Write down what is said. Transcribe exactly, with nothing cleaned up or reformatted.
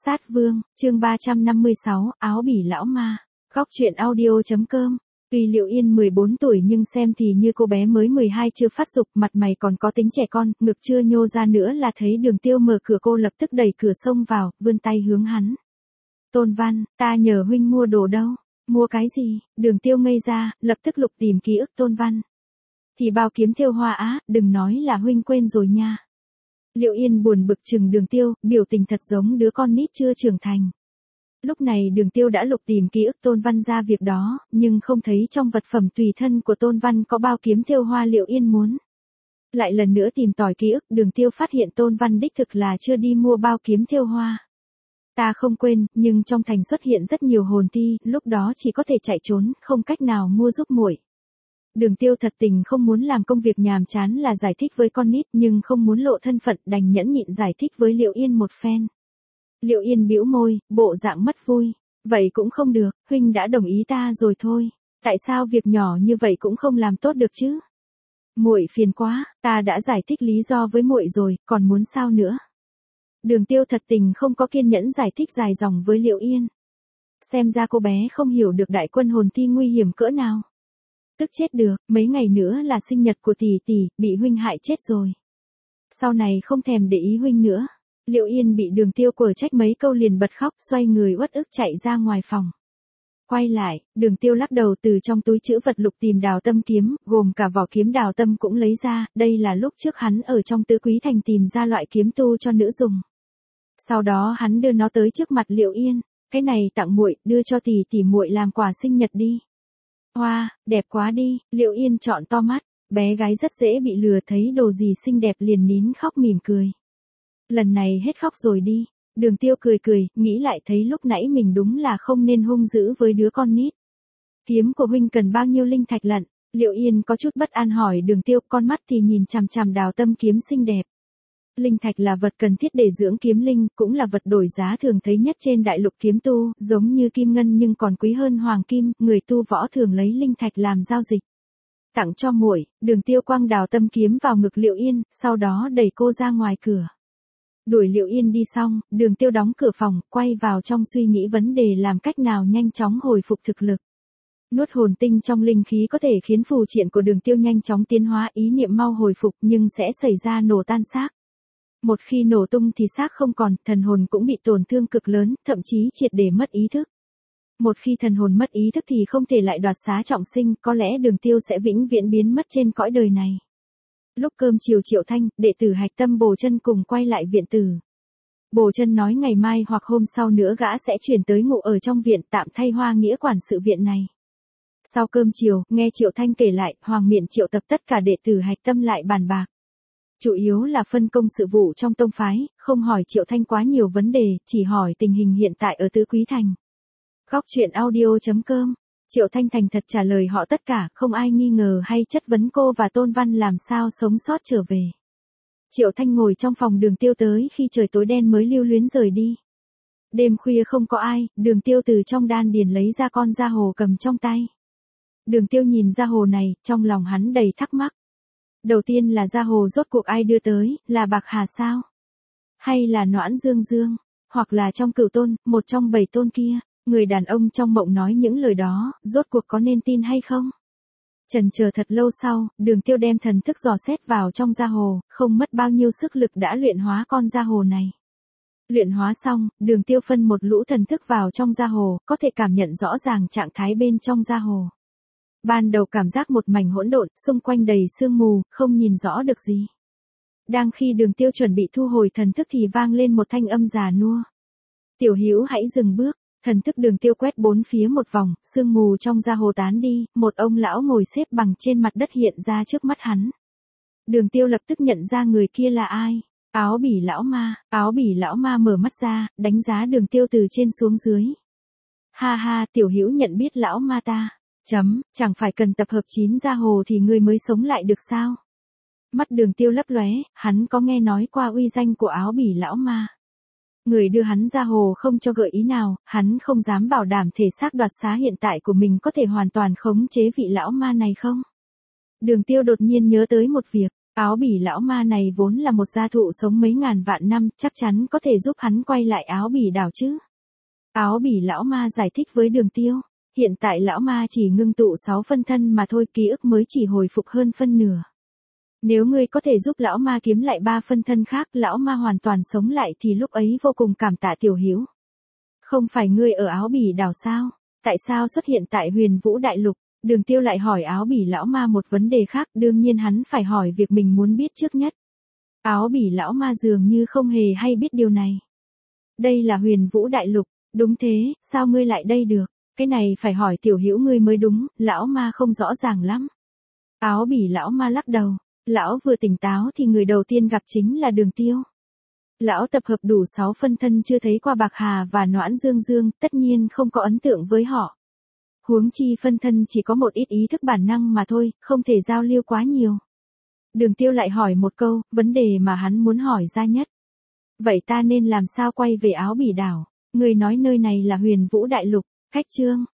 Sát Vương, chương ba trăm năm mươi sáu, áo bỉ lão ma. Góc truyện audio.com. Tuy Liệu Yên mười bốn tuổi nhưng xem thì như cô bé mới mười hai chưa phát dục, mặt mày còn có tính trẻ con, ngực chưa nhô ra nữa là thấy Đường Tiêu mở cửa, cô lập tức đẩy cửa xông vào, vươn tay hướng hắn. Tôn Văn, ta nhờ huynh mua đồ đâu? Mua cái gì? Đường Tiêu ngây ra, lập tức lục tìm ký ức Tôn Văn. Thì bao kiếm thêu hoa á, đừng nói là huynh quên rồi nha. Liệu Yên buồn bực chừng Đường Tiêu, biểu tình thật giống đứa con nít chưa trưởng thành. Lúc này Đường Tiêu đã lục tìm ký ức Tôn Văn ra việc đó, nhưng không thấy trong vật phẩm tùy thân của Tôn Văn có bao kiếm thêu hoa Liệu Yên muốn. Lại lần nữa tìm tòi ký ức, Đường Tiêu phát hiện Tôn Văn đích thực là chưa đi mua bao kiếm thêu hoa. Ta không quên, nhưng trong thành xuất hiện rất nhiều hồn thi, lúc đó chỉ có thể chạy trốn, không cách nào mua giúp muội. Đường Tiêu thật tình không muốn làm công việc nhàm chán là giải thích với con nít, nhưng không muốn lộ thân phận, đành nhẫn nhịn giải thích với Liệu Yên một phen. Liệu Yên bĩu môi, bộ dạng mất vui. Vậy cũng không được, huynh đã đồng ý ta rồi thôi. Tại sao việc nhỏ như vậy cũng không làm tốt được chứ? Muội phiền quá, ta đã giải thích lý do với muội rồi, còn muốn sao nữa? Đường Tiêu thật tình không có kiên nhẫn giải thích dài dòng với Liệu Yên. Xem ra cô bé không hiểu được đại quân hồn thi nguy hiểm cỡ nào. Tức chết được, mấy ngày nữa là sinh nhật của tỷ tỷ, bị huynh hại chết rồi. Sau này không thèm để ý huynh nữa. Liệu Yên bị Đường Tiêu quở trách mấy câu liền bật khóc, xoay người uất ức chạy ra ngoài phòng. Quay lại, Đường Tiêu lắc đầu từ trong túi trữ vật lục tìm Đào Tâm kiếm, gồm cả vỏ kiếm Đào Tâm cũng lấy ra, đây là lúc trước hắn ở trong Tứ Quý Thành tìm ra loại kiếm tu cho nữ dùng. Sau đó hắn đưa nó tới trước mặt Liệu Yên, cái này tặng muội, đưa cho tỷ tỷ muội làm quà sinh nhật đi. Hoa, wow, đẹp quá đi, Liệu Yên trọn to mắt, bé gái rất dễ bị lừa, thấy đồ gì xinh đẹp liền nín khóc mỉm cười. Lần này hết khóc rồi đi. Đường Tiêu cười cười, nghĩ lại thấy lúc nãy mình đúng là không nên hung dữ với đứa con nít. Kiếm của huynh cần bao nhiêu linh thạch lận? Liệu Yên có chút bất an hỏi Đường Tiêu, con mắt thì nhìn chằm chằm Đào Tâm kiếm xinh đẹp. Linh thạch là vật cần thiết để dưỡng kiếm linh, cũng là vật đổi giá thường thấy nhất trên đại lục kiếm tu, giống như kim ngân nhưng còn quý hơn hoàng kim, người tu võ thường lấy linh thạch làm giao dịch. Tặng cho muội. Đường Tiêu quăng Đào Tâm kiếm vào ngực Liệu Yên, sau đó đẩy cô ra ngoài cửa. Đuổi Liệu Yên đi xong, Đường Tiêu đóng cửa phòng, quay vào trong suy nghĩ vấn đề làm cách nào nhanh chóng hồi phục thực lực. Nuốt hồn tinh trong linh khí có thể khiến phù triện của Đường Tiêu nhanh chóng tiến hóa, ý niệm mau hồi phục nhưng sẽ xảy ra nổ tan xác. Một khi nổ tung thì xác không còn, thần hồn cũng bị tổn thương cực lớn, thậm chí triệt để mất ý thức. Một khi thần hồn mất ý thức thì không thể lại đoạt xá trọng sinh, có lẽ Đường Tiêu sẽ vĩnh viễn biến mất trên cõi đời này. Lúc cơm chiều Triệu Thanh, đệ tử Hạch Tâm Bồ Chân cùng quay lại viện tử. Bồ Chân nói ngày mai hoặc hôm sau nữa gã sẽ chuyển tới ngụ ở trong viện, tạm thay Hoa Nghĩa quản sự viện này. Sau cơm chiều, nghe Triệu Thanh kể lại, Hoàng Miện triệu tập tất cả đệ tử Hạch Tâm lại bàn bạc. Chủ yếu là phân công sự vụ trong tông phái, không hỏi Triệu Thanh quá nhiều vấn đề, chỉ hỏi tình hình hiện tại ở Tứ Quý Thành. Góc truyện audio.com. Triệu Thanh thành thật trả lời họ tất cả, không ai nghi ngờ hay chất vấn cô và Tôn Văn làm sao sống sót trở về. Triệu Thanh ngồi trong phòng Đường Tiêu tới khi trời tối đen mới lưu luyến rời đi. Đêm khuya không có ai, Đường Tiêu từ trong đan điền lấy ra con da hồ cầm trong tay. Đường Tiêu nhìn da hồ này, trong lòng hắn đầy thắc mắc. Đầu tiên là da hồ rốt cuộc ai đưa tới, là Bạc Hà sao? Hay là Noãn Dương Dương? Hoặc là trong Cửu Tôn, một trong bảy tôn kia? Người đàn ông trong mộng nói những lời đó, rốt cuộc có nên tin hay không? Chần chờ thật lâu sau, Đường Tiêu đem thần thức dò xét vào trong da hồ, không mất bao nhiêu sức lực đã luyện hóa con da hồ này. Luyện hóa xong, Đường Tiêu phân một lũ thần thức vào trong da hồ, có thể cảm nhận rõ ràng trạng thái bên trong da hồ. Ban đầu cảm giác một mảnh hỗn độn, xung quanh đầy sương mù, không nhìn rõ được gì. Đang khi Đường Tiêu chuẩn bị thu hồi thần thức thì vang lên một thanh âm già nua. Tiểu Hữu hãy dừng bước. Thần thức Đường Tiêu quét bốn phía một vòng, sương mù trong da hồ tán đi, một ông lão ngồi xếp bằng trên mặt đất hiện ra trước mắt hắn. Đường Tiêu lập tức nhận ra người kia là ai. Áo bỉ lão ma. Áo bỉ lão ma mở mắt ra, đánh giá Đường Tiêu từ trên xuống dưới. Ha ha, Tiểu Hữu nhận biết lão ma ta. Chấm, chẳng phải cần tập hợp chín da hồ thì ngươi mới sống lại được sao? Mắt Đường Tiêu lấp lóe, hắn có nghe nói qua uy danh của áo bỉ lão ma. Người đưa hắn ra hồ không cho gợi ý nào, hắn không dám bảo đảm thể xác đoạt xá hiện tại của mình có thể hoàn toàn khống chế vị lão ma này không? Đường Tiêu đột nhiên nhớ tới một việc, Áo bỉ lão ma này vốn là một gia thụ sống mấy ngàn vạn năm, chắc chắn có thể giúp hắn quay lại áo bỉ đảo chứ. Áo bỉ lão ma giải thích với Đường Tiêu, hiện tại lão ma chỉ ngưng tụ sáu phân thân mà thôi, ký ức mới chỉ hồi phục hơn phân nửa. Nếu ngươi có thể giúp lão ma kiếm lại ba phân thân khác, lão ma hoàn toàn sống lại thì lúc ấy vô cùng cảm tạ Tiểu Hữu. Không phải ngươi ở áo bỉ đảo sao? Tại sao xuất hiện tại Huyền Vũ Đại Lục? Đường Tiêu lại hỏi áo bỉ lão ma một vấn đề khác, đương nhiên hắn phải hỏi việc mình muốn biết trước nhất. Áo bỉ lão ma dường như không hề hay biết điều này. Đây là Huyền Vũ Đại Lục, đúng thế, sao ngươi lại đây được? Cái này phải hỏi Tiểu Hữu ngươi mới đúng, lão ma không rõ ràng lắm. Áo bỉ lão ma lắc đầu, lão vừa tỉnh táo thì người đầu tiên gặp chính là Đường Tiêu. Lão tập hợp đủ sáu phân thân chưa thấy qua Bạc Hà và Noãn Dương Dương, tất nhiên không có ấn tượng với họ. Huống chi phân thân chỉ có một ít ý thức bản năng mà thôi, không thể giao lưu quá nhiều. Đường Tiêu lại hỏi một câu, vấn đề mà hắn muốn hỏi ra nhất. Vậy ta nên làm sao quay về áo bỉ đảo? Người nói nơi này là Huyền Vũ Đại Lục, cách chương.